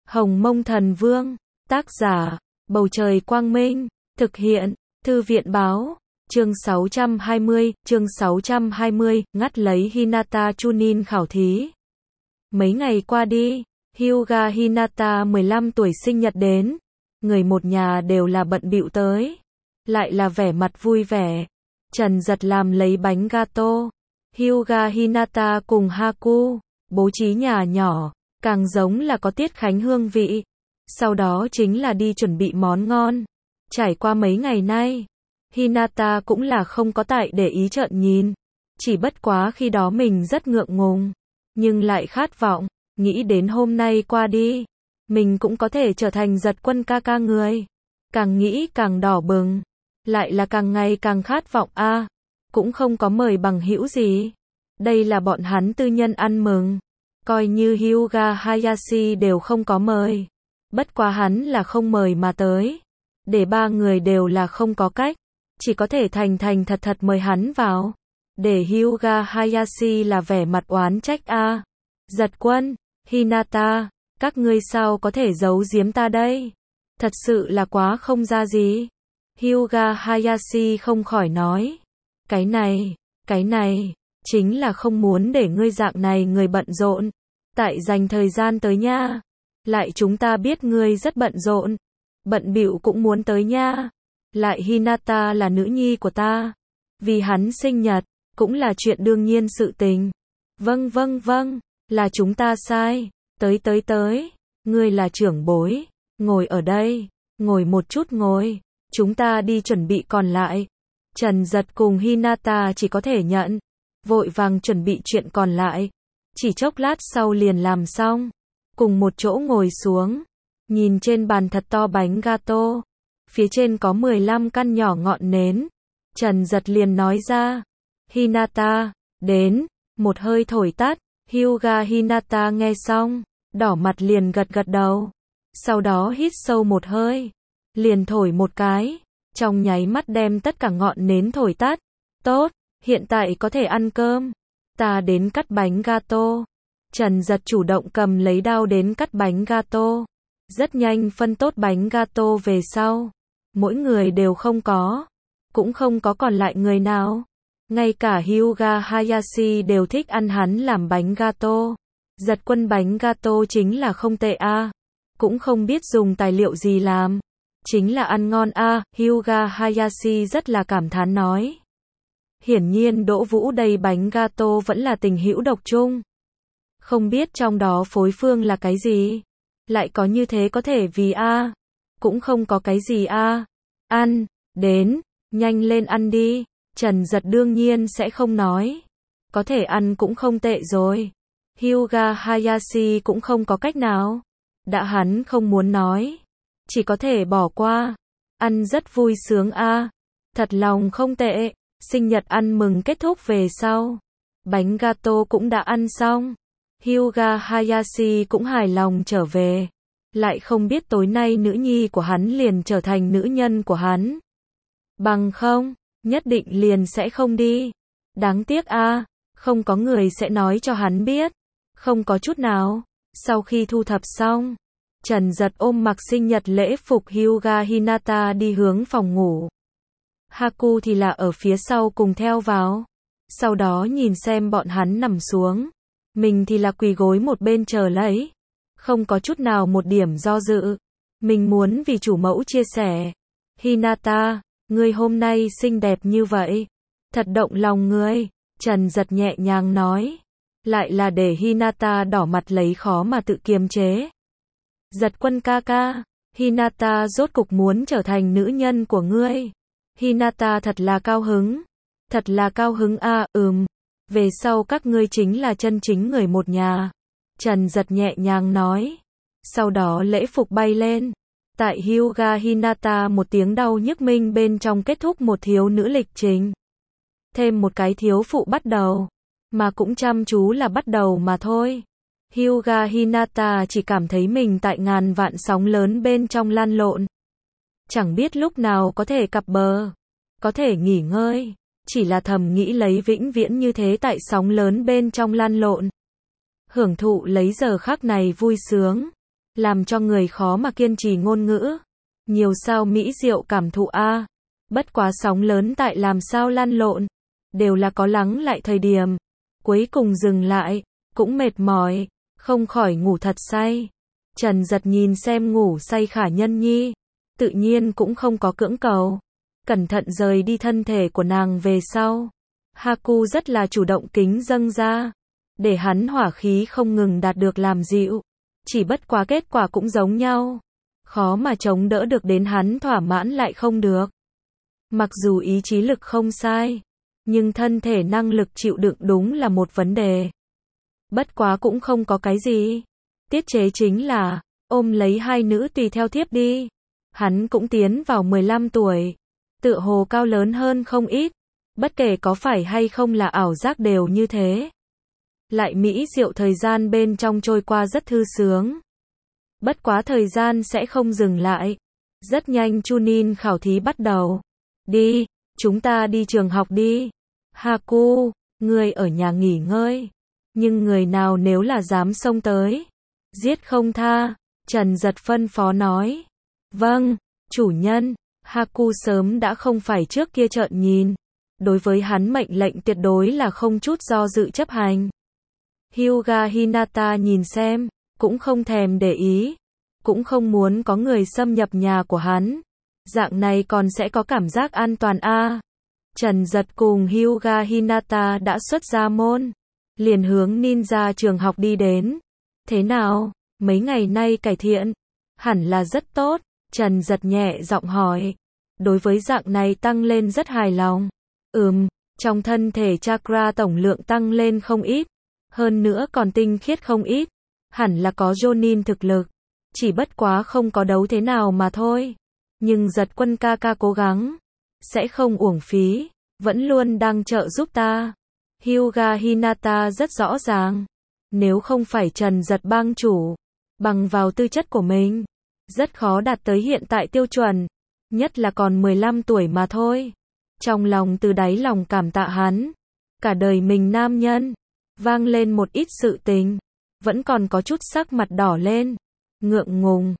Hồng Mông Thần Vương, tác giả, Bầu Trời Quang Minh, thực hiện, Thư viện Báo, chương 620, ngắt lấy Hinata Chunin khảo thí. Mấy ngày qua đi, Hyuga Hinata 15 tuổi sinh nhật đến, người một nhà đều là bận bịu tới, lại là vẻ mặt vui vẻ. Trần Giật làm lấy bánh gato, Hyuga Hinata cùng Haku, bố trí nhà nhỏ, càng giống là có tiết khánh hương vị. Sau đó chính là đi chuẩn bị món ngon. Trải qua mấy ngày nay, Hinata cũng là không có tại để ý trợn nhìn. Chỉ bất quá khi đó mình rất ngượng ngùng, nhưng lại khát vọng, nghĩ đến hôm nay qua đi, mình cũng có thể trở thành Giật Quân ca ca người. Càng nghĩ càng đỏ bừng, lại là càng ngày càng khát vọng a. Cũng không có mời bằng hữu gì. Đây là bọn hắn tư nhân ăn mừng. Coi như Hyuga Hayashi đều không có mời. Bất quá hắn là không mời mà tới. Để ba người đều là không có cách. Chỉ có thể thành thật mời hắn vào. Để Hyuga Hayashi là vẻ mặt oán trách a. Giật Quân, Hinata, các ngươi sao có thể giấu giếm ta đây? Thật sự là quá không ra gì. Hyuga Hayashi không khỏi nói. Cái này, chính là không muốn để ngươi dạng này người bận rộn. Tại dành thời gian tới nha. Lại chúng ta biết ngươi rất bận rộn. Bận bịu cũng muốn tới nha. Lại Hinata là nữ nhi của ta. Vì hắn sinh nhật, cũng là chuyện đương nhiên sự tình. Vâng, là chúng ta sai. Tới. Ngươi là trưởng bối. Ngồi ở đây. Ngồi một chút ngồi. Chúng ta đi chuẩn bị còn lại. Trần Giật cùng Hinata chỉ có thể nhận. Vội vàng chuẩn bị chuyện còn lại. Chỉ chốc lát sau liền làm xong. Cùng một chỗ ngồi xuống. Nhìn trên bàn thật to bánh gato. Phía trên có 15 căn nhỏ ngọn nến. Trần Giật liền nói ra. Hinata, đến. Một hơi thổi tắt. Hyuga Hinata nghe xong. Đỏ mặt liền gật đầu. Sau đó hít sâu một hơi. Liền thổi một cái. Trong nháy mắt đem tất cả ngọn nến thổi tắt. Tốt, hiện tại có thể ăn cơm. Ta đến cắt bánh gato. Trần Giật chủ động cầm lấy đao đến cắt bánh gato. Rất nhanh phân tốt bánh gato về sau. Mỗi người đều không có. Cũng không có còn lại người nào. Ngay cả Hyuga Hayashi đều thích ăn hắn làm bánh gato. Giật Quân bánh gato chính là không tệ a. Cũng không biết dùng tài liệu gì làm. Chính là ăn ngon a. Hyuga Hayashi rất là cảm thán nói. Hiển nhiên Đỗ Vũ đây bánh gato vẫn là tình hữu độc chung. Không biết trong đó phối phương là cái gì. Lại có như thế có thể vì a. Cũng không có cái gì a. Ăn, đến, nhanh lên ăn đi. Trần Giật đương nhiên sẽ không nói. Có thể ăn cũng không tệ rồi. Hyuga Hayashi cũng không có cách nào. Đã hắn không muốn nói. Chỉ có thể bỏ qua. Ăn rất vui sướng a. Thật lòng không tệ. Sinh nhật ăn mừng kết thúc về sau. Bánh gato cũng đã ăn xong. Hyuga Hayashi cũng hài lòng trở về. Lại không biết tối nay nữ nhi của hắn liền trở thành nữ nhân của hắn. Bằng không, nhất định liền sẽ không đi. Đáng tiếc a, không có người sẽ nói cho hắn biết. Không có chút nào. Sau khi thu thập xong, Trần Giật ôm mặc sinh nhật lễ phục Hyuga Hinata đi hướng phòng ngủ. Haku thì là ở phía sau cùng theo vào. Sau đó nhìn xem bọn hắn nằm xuống. Mình thì là quỳ gối một bên chờ lấy. Không có chút nào một điểm do dự. Mình muốn vì chủ mẫu chia sẻ. Hinata, ngươi hôm nay xinh đẹp như vậy. Thật động lòng ngươi. Trần Giật nhẹ nhàng nói. Lại là để Hinata đỏ mặt lấy khó mà tự kiềm chế. Giật Quân ca ca. Hinata rốt cục muốn trở thành nữ nhân của ngươi. Hinata thật là cao hứng. Thật là cao hứng a. Về sau các ngươi chính là chân chính người một nhà. Trần Giật nhẹ nhàng nói. Sau đó lễ phục bay lên. Tại Hyuga Hinata một tiếng đau nhức minh bên trong kết thúc một thiếu nữ lịch trình. Thêm một cái thiếu phụ bắt đầu. Mà cũng chăm chú là bắt đầu mà thôi. Hyuga Hinata chỉ cảm thấy mình tại ngàn vạn sóng lớn bên trong lăn lộn. Chẳng biết lúc nào có thể cập bờ. Có thể nghỉ ngơi. Chỉ là thầm nghĩ lấy vĩnh viễn như thế tại sóng lớn bên trong lăn lộn. Hưởng thụ lấy giờ khắc này vui sướng. làm cho người khó mà kiên trì ngôn ngữ. Nhiều sao mỹ diệu cảm thụ a. Bất quá sóng lớn tại làm sao lăn lộn, đều là có lắng lại thời điểm. Cuối cùng dừng lại, cũng mệt mỏi, không khỏi ngủ thật say. Trần Giật nhìn xem ngủ say Khả Nhân Nhi, tự nhiên cũng không có cưỡng cầu. Cẩn thận rời đi thân thể của nàng về sau. Haku rất là chủ động kính dâng ra, để hắn hỏa khí không ngừng đạt được làm dịu. Chỉ bất quá kết quả cũng giống nhau. Khó mà chống đỡ được đến hắn thỏa mãn lại không được. Mặc dù ý chí lực không sai, nhưng thân thể năng lực chịu đựng đúng là một vấn đề. Bất quá cũng không có cái gì. Tiết chế chính là, ôm lấy hai nữ tùy theo thiếp đi. Hắn cũng tiến vào 15 tuổi. Tựa hồ cao lớn hơn không ít. Bất kể có phải hay không là ảo giác đều như thế. Lại mỹ diệu thời gian bên trong trôi qua rất thư sướng. Bất quá thời gian sẽ không dừng lại. Rất nhanh Chunin khảo thí bắt đầu. Đi, chúng ta đi trường học đi. Haku, ngươi ở nhà nghỉ ngơi. Nhưng người nào nếu là dám xông tới, giết không tha. Trần Giật phân phó nói. Vâng, chủ nhân. Haku sớm đã không phải trước kia trợn nhìn. Đối với hắn mệnh lệnh tuyệt đối là không chút do dự chấp hành. Hyuga Hinata nhìn xem, cũng không thèm để ý. Cũng không muốn có người xâm nhập nhà của hắn. Dạng này còn sẽ có cảm giác an toàn a. Trần Giật cùng Hyuga Hinata đã xuất ra môn, liền hướng ninja trường học đi đến. Thế nào, mấy ngày nay cải thiện? Hẳn là rất tốt. Trần Giật nhẹ giọng hỏi. Đối với dạng này tăng lên rất hài lòng. Trong thân thể chakra tổng lượng tăng lên không ít. Hơn nữa còn tinh khiết không ít. Hẳn là có Jonin thực lực. Chỉ bất quá không có đấu thế nào mà thôi. Nhưng Giật Quân ca ca cố gắng. Sẽ không uổng phí. Vẫn luôn đang trợ giúp ta. Hyuga Hinata rất rõ ràng. Nếu không phải Trần Giật bang chủ, bằng vào tư chất của mình, rất khó đạt tới hiện tại tiêu chuẩn. Nhất là còn 15 tuổi mà thôi. Trong lòng từ đáy lòng cảm tạ hắn. Cả đời mình nam nhân. Vang lên một ít sự tình. Vẫn còn có chút sắc mặt đỏ lên. Ngượng ngùng.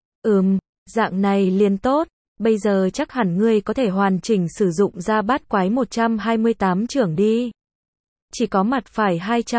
Dạng này liền tốt. Bây giờ chắc hẳn ngươi có thể hoàn chỉnh sử dụng ra bát quái 128 trưởng đi. Chỉ có mặt phải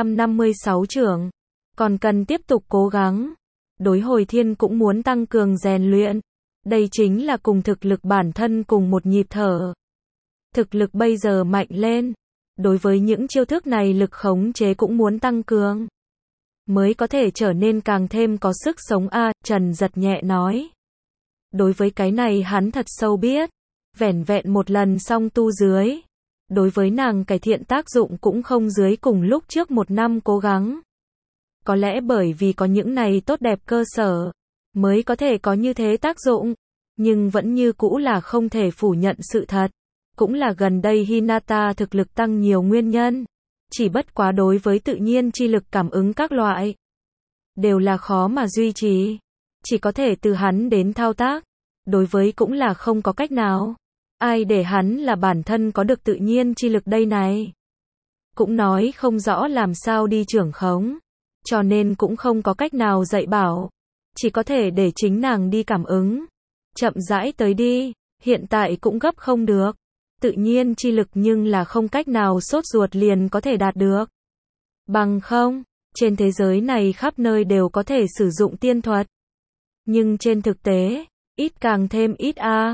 256 trưởng. Còn cần tiếp tục cố gắng. Đối hồi thiên cũng muốn tăng cường rèn luyện. Đây chính là cùng thực lực bản thân cùng một nhịp thở. Thực lực bây giờ mạnh lên. Đối với những chiêu thức này lực khống chế cũng muốn tăng cường. Mới có thể trở nên càng thêm có sức sống a. Trần Giật nhẹ nói. Đối với cái này hắn thật sâu biết. Vẻn vẹn một lần xong tu dưới. Đối với nàng cải thiện tác dụng cũng không dưới cùng lúc trước một năm cố gắng. Có lẽ bởi vì có những này tốt đẹp cơ sở, mới có thể có như thế tác dụng. Nhưng vẫn như cũ là không thể phủ nhận sự thật. Cũng là gần đây Hinata thực lực tăng nhiều nguyên nhân. Chỉ bất quá đối với tự nhiên chi lực cảm ứng các loại. Đều là khó mà duy trì. Chỉ có thể từ hắn đến thao tác. Đối với cũng là không có cách nào. Ai để hắn là bản thân có được tự nhiên chi lực đây này. Cũng nói không rõ làm sao đi trưởng khống. Cho nên cũng không có cách nào dạy bảo. Chỉ có thể để chính nàng đi cảm ứng. Chậm rãi tới đi. Hiện tại cũng gấp không được. Tự nhiên chi lực nhưng là không cách nào sốt ruột liền có thể đạt được. Bằng không, trên thế giới này khắp nơi đều có thể sử dụng tiên thuật. Nhưng trên thực tế, ít càng thêm ít a.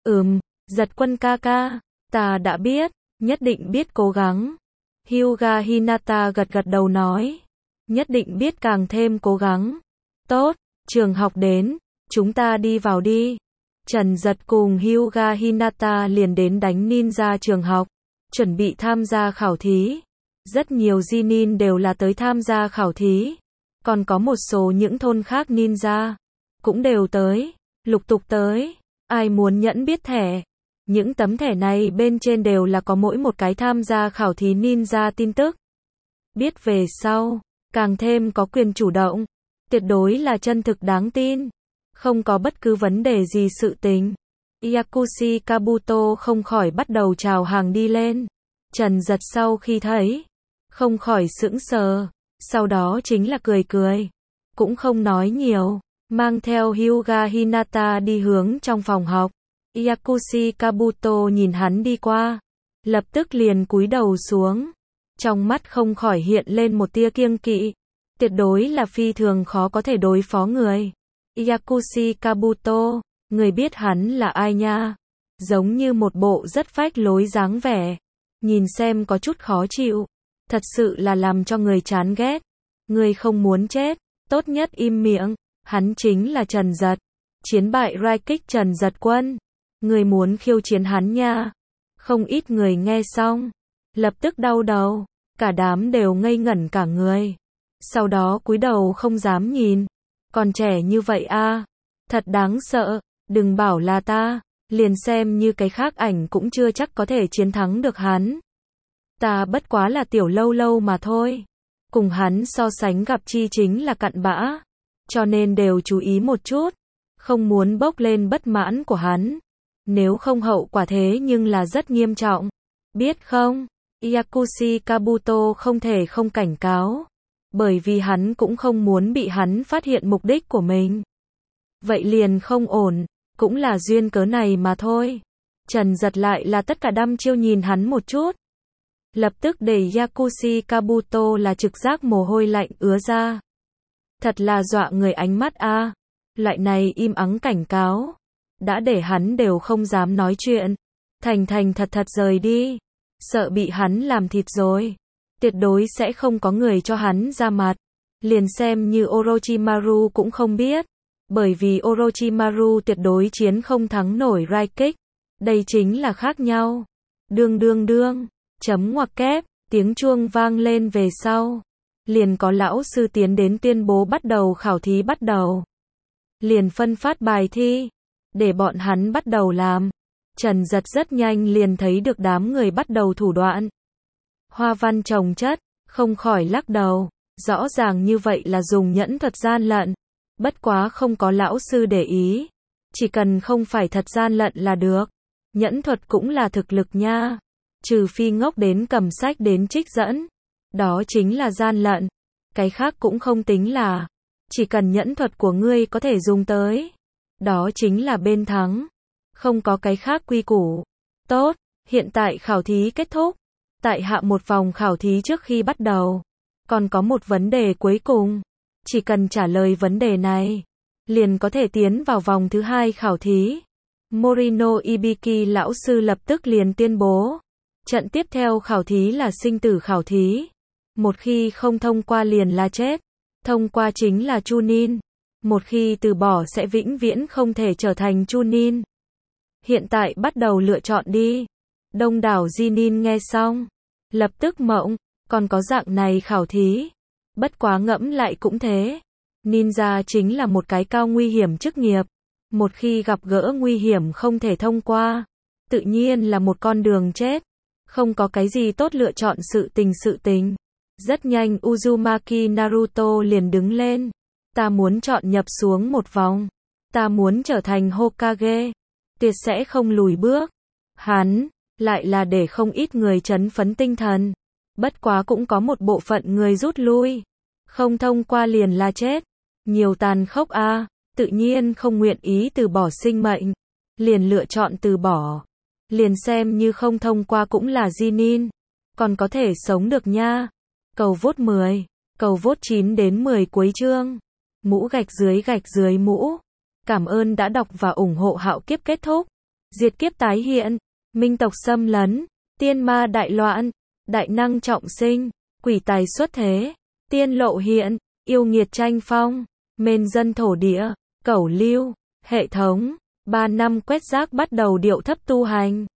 Giật Quân ca ca, ta đã biết, nhất định biết cố gắng. Hyuga Hinata gật gật đầu nói. Nhất định biết càng thêm cố gắng. Tốt, trường học đến, chúng ta đi vào đi. Trần Giật cùng Hyuga Hinata liền đến đánh ninja trường học, chuẩn bị tham gia khảo thí. Rất nhiều Genin đều là tới tham gia khảo thí. Còn có một số những thôn khác ninja, cũng đều tới, lục tục tới. Ai muốn nhẫn biết thẻ. Những tấm thẻ này bên trên đều là có mỗi một cái tham gia khảo thí ninja tin tức. Biết về sau, càng thêm có quyền chủ động. Tuyệt đối là chân thực đáng tin. Không có bất cứ vấn đề gì sự tình. Yakushi Kabuto không khỏi bắt đầu chào hàng đi lên. Trần Giật sau khi thấy, không khỏi sững sờ. Sau đó chính là cười cười. Cũng không nói nhiều, mang theo Hyuga Hinata đi hướng trong phòng học. Yakushi Kabuto nhìn hắn đi qua, lập tức liền cúi đầu xuống. Trong mắt không khỏi hiện lên một tia kiêng kỵ. Tuyệt đối là phi thường khó có thể đối phó người. Yakushi Kabuto, người biết hắn là ai nha? Giống như một bộ rất phách lối dáng vẻ. Nhìn xem có chút khó chịu. Thật sự là làm cho người chán ghét. Người không muốn chết, tốt nhất im miệng. Hắn chính là Trần Giật. Chiến bại Raikik Trần Giật Quân. Người muốn khiêu chiến hắn nha. Không ít người nghe xong, lập tức đau đầu. Cả đám đều ngây ngẩn cả người. Sau đó cúi đầu không dám nhìn. Còn trẻ như vậy a, thật đáng sợ. Đừng bảo là ta, liền xem như cái khác ảnh cũng chưa chắc có thể chiến thắng được hắn. Ta bất quá là tiểu lâu lâu mà thôi. Cùng hắn so sánh gặp chi chính là cặn bã. Cho nên đều chú ý một chút. Không muốn bốc lên bất mãn của hắn. Nếu không hậu quả thế nhưng là rất nghiêm trọng. Biết không? Yakushi Kabuto không thể không cảnh cáo. Bởi vì hắn cũng không muốn bị hắn phát hiện mục đích của mình. Vậy liền không ổn. Cũng là duyên cớ này mà thôi. Trần Giật lại là tất cả đăm chiêu nhìn hắn một chút. Lập tức để Yakushi Kabuto là trực giác mồ hôi lạnh ứa ra. Thật là dọa người ánh mắt a. Loại này im ắng cảnh cáo. Đã để hắn đều không dám nói chuyện. Thành thật thật rời đi. Sợ bị hắn làm thịt rồi. Tuyệt đối sẽ không có người cho hắn ra mặt. Liền xem như Orochimaru cũng không biết. Bởi vì Orochimaru tuyệt đối chiến không thắng nổi Raikik. Đây chính là khác nhau. Đương. Chấm ngoặc kép. Tiếng chuông vang lên về sau. Liền có lão sư tiến đến tuyên bố bắt đầu khảo thí bắt đầu. Liền phân phát bài thi. Để bọn hắn bắt đầu làm. Trần Giật rất nhanh liền thấy được đám người bắt đầu thủ đoạn. Hoa văn chồng chất, không khỏi lắc đầu. Rõ ràng như vậy là dùng nhẫn thuật gian lận. Bất quá không có lão sư để ý. Chỉ cần không phải thật gian lận là được. Nhẫn thuật cũng là thực lực nha. Trừ phi ngốc đến cầm sách đến trích dẫn. Đó chính là gian lận. Cái khác cũng không tính là. Chỉ cần nhẫn thuật của ngươi có thể dùng tới. Đó chính là bên thắng. Không có cái khác quy củ. Tốt, hiện tại khảo thí kết thúc. Tại hạ một vòng khảo thí trước khi bắt đầu. Còn có một vấn đề cuối cùng. Chỉ cần trả lời vấn đề này. Liền có thể tiến vào vòng thứ 2 khảo thí. Morino Ibiki lão sư lập tức liền tuyên bố. Trận tiếp theo khảo thí là sinh tử khảo thí. Một khi không thông qua liền là chết. Thông qua chính là Chunin. Một khi từ bỏ sẽ vĩnh viễn không thể trở thành Chunin. Hiện tại bắt đầu lựa chọn đi. Đông đảo Jinin nghe xong. Lập tức mộng. Còn có dạng này khảo thí. Bất quá ngẫm lại cũng thế. Ninja chính là một cái cao nguy hiểm chức nghiệp. Một khi gặp gỡ nguy hiểm không thể thông qua. Tự nhiên là một con đường chết. Không có cái gì tốt lựa chọn sự tình. Rất nhanh Uzumaki Naruto liền đứng lên. Ta muốn chọn nhập xuống một vòng. Ta muốn trở thành Hokage. Tuyệt sẽ không lùi bước. Hắn, lại là để không ít người chấn phấn tinh thần. Bất quá cũng có một bộ phận người rút lui. Không thông qua liền là chết. Nhiều tàn khốc a. Tự nhiên không nguyện ý từ bỏ sinh mệnh. Liền lựa chọn từ bỏ. Liền xem như không thông qua cũng là Jinin. Còn có thể sống được nha. Cầu vote 10. Cầu vote 9 đến 10 cuối chương. Mũ gạch dưới mũ. Cảm ơn đã đọc và ủng hộ Hạo Kiếp kết thúc. Diệt kiếp tái hiện. Minh tộc xâm lấn. Tiên ma đại loạn. Đại năng trọng sinh. Quỷ tài xuất thế. Tiên lộ hiện. Yêu nghiệt tranh phong. Mên dân thổ địa. Cẩu lưu. Hệ thống. 3 năm quét rác bắt đầu điệu thấp tu hành.